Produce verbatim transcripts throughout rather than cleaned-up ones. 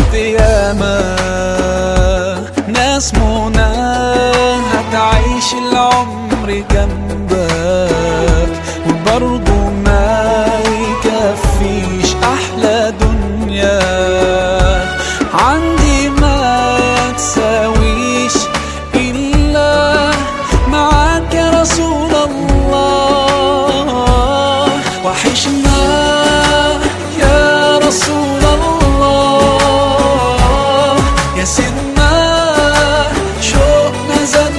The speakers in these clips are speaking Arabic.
شفت ياما ناس منى هتعيش العمر جنبك وبرضه ما يكفيش أحلى دنيا عندي ما تساويش إلا معاك يا رسول الله. وحشنا يا رسول الله يا سيدنا شوقنا زاد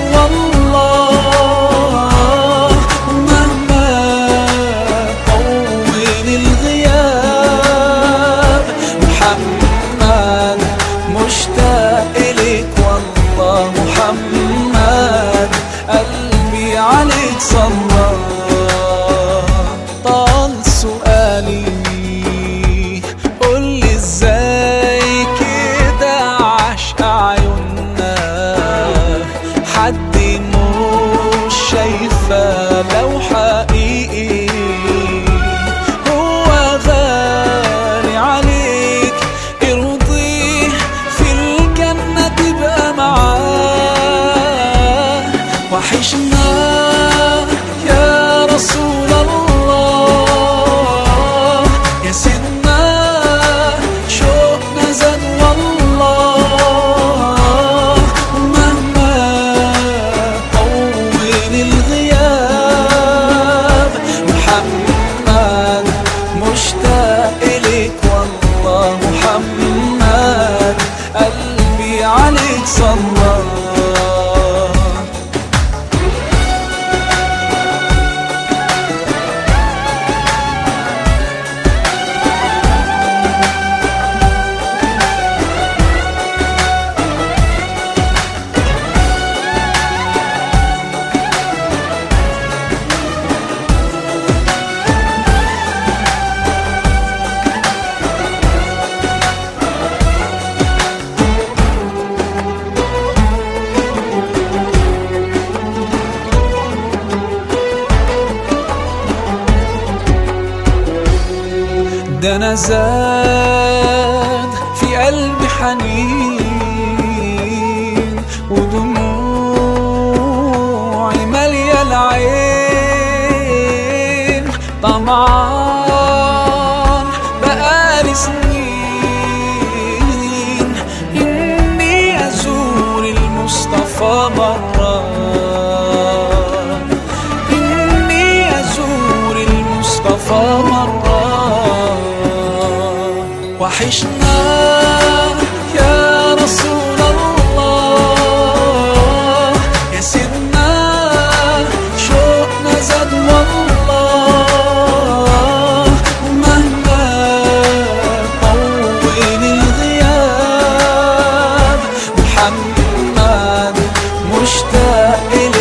والله. ومهما طول الغياب محمد مشتاق إليك والله. محمد قلبي عليك صلى. طال سؤالي قولي ازاي كده عشق عيوننا حد مش شايفة لو حقيقي هو غالي عليك ارضيه في الجنة تبقى معاه. وحشنا يا رسول الله يا سيدنا شوقنا زاد والله. ومهما طول الغياب محمد مشتاق إليك والله. محمد قلبي عليك صلى. ده أنا زاد في قلبي حنين ودموعي مالية العين. طمعان بقالي سنين إني أزور المصطفى مرة، إني أزور المصطفى مرة. وحشنا يا رسول الله يا سيدنا شوقنا زاد والله. ومهما طول الغياب محمد مشتاق إليك